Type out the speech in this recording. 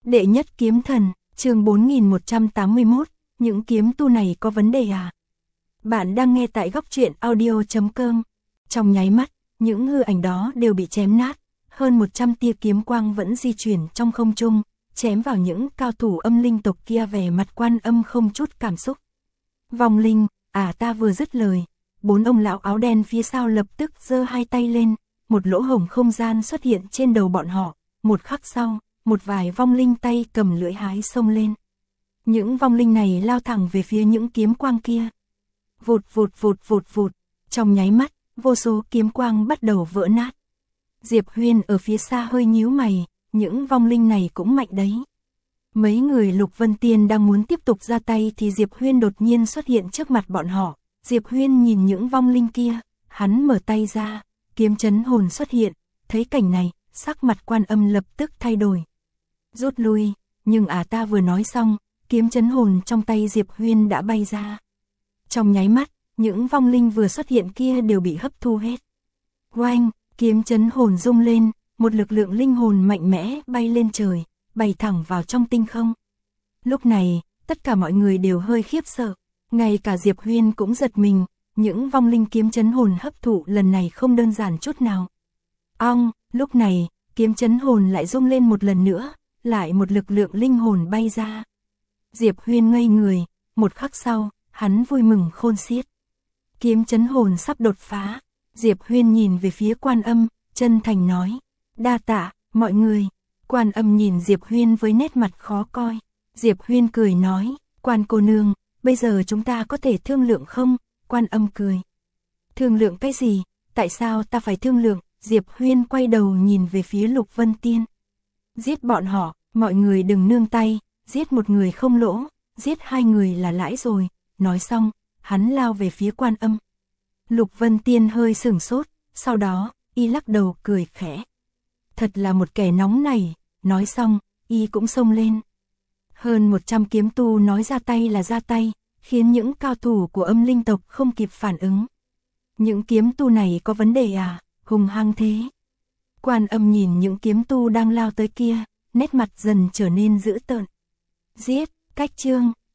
Đệ nhất kiếm thần, chương 4181, những kiếm tu này có vấn đề à? Bạn đang nghe tại góc truyện audio.com. Trong nháy mắt, những hư ảnh đó đều bị chém nát, hơn 100 tia kiếm quang vẫn di chuyển trong không trung, chém vào những cao thủ âm linh tộc kia, vẻ mặt Quan Âm không chút cảm xúc. Vong linh, ta vừa dứt lời, 4 ông lão áo đen phía sau lập tức giơ hai tay lên, một lỗ hổng không gian xuất hiện trên đầu bọn họ, một khắc sau, một vài vong linh tay cầm lưỡi hái xông lên. Những vong linh này lao thẳng về phía những kiếm quang kia. Vụt vụt vụt vụt vụt, trong nháy mắt, vô số kiếm quang bắt đầu vỡ nát. Diệp Huyên ở phía xa hơi nhíu mày, những vong linh này cũng mạnh đấy. Mấy người Lục Vân Tiên đang muốn tiếp tục ra tay thì Diệp Huyên đột nhiên xuất hiện trước mặt bọn họ. Diệp Huyên nhìn những vong linh kia, hắn mở tay ra, kiếm chấn hồn xuất hiện, thấy cảnh này, sắc mặt Quan Âm lập tức thay đổi. Rút lui, nhưng ta vừa nói xong, kiếm chấn hồn trong tay Diệp Huyên đã bay ra. Trong nháy mắt, những vong linh vừa xuất hiện kia đều bị hấp thu hết. Oanh, kiếm chấn hồn rung lên, một lực lượng linh hồn mạnh mẽ bay lên trời, bay thẳng vào trong tinh không. Lúc này, tất cả mọi người đều hơi khiếp sợ, ngay cả Diệp Huyên cũng giật mình, những vong linh kiếm chấn hồn hấp thụ lần này không đơn giản chút nào. Lúc này, kiếm chấn hồn lại rung lên một lần nữa, lại một lực lượng linh hồn bay ra. Diệp Huyên ngây người, một khắc sau, hắn vui mừng khôn xiết. Kiếm chấn hồn sắp đột phá, Diệp Huyên nhìn về phía Quan Âm, chân thành nói, đa tạ, mọi người. Quan Âm nhìn Diệp Huyên với nét mặt khó coi. Diệp Huyên cười nói, Quan cô nương, bây giờ chúng ta có thể thương lượng không? Quan Âm cười. Thương lượng cái gì? Tại sao ta phải thương lượng? Diệp Huyên quay đầu nhìn về phía Lục Vân Tiên. Giết bọn họ, mọi người đừng nương tay, giết một người không lỗ, giết hai người là lãi rồi. Nói xong, hắn lao về phía Quan Âm. Lục Vân Tiên hơi sửng sốt, sau đó, y lắc đầu cười khẽ. Thật là một kẻ nóng này, nói xong, y cũng xông lên. Hơn 100 kiếm tu nói ra tay là ra tay, khiến những cao thủ của âm linh tộc không kịp phản ứng. Những kiếm tu này có vấn đề à, hung hăng thế. Quan Âm nhìn những kiếm tu đang lao tới kia, nét mặt dần trở nên dữ tợn. Giết, cách chương.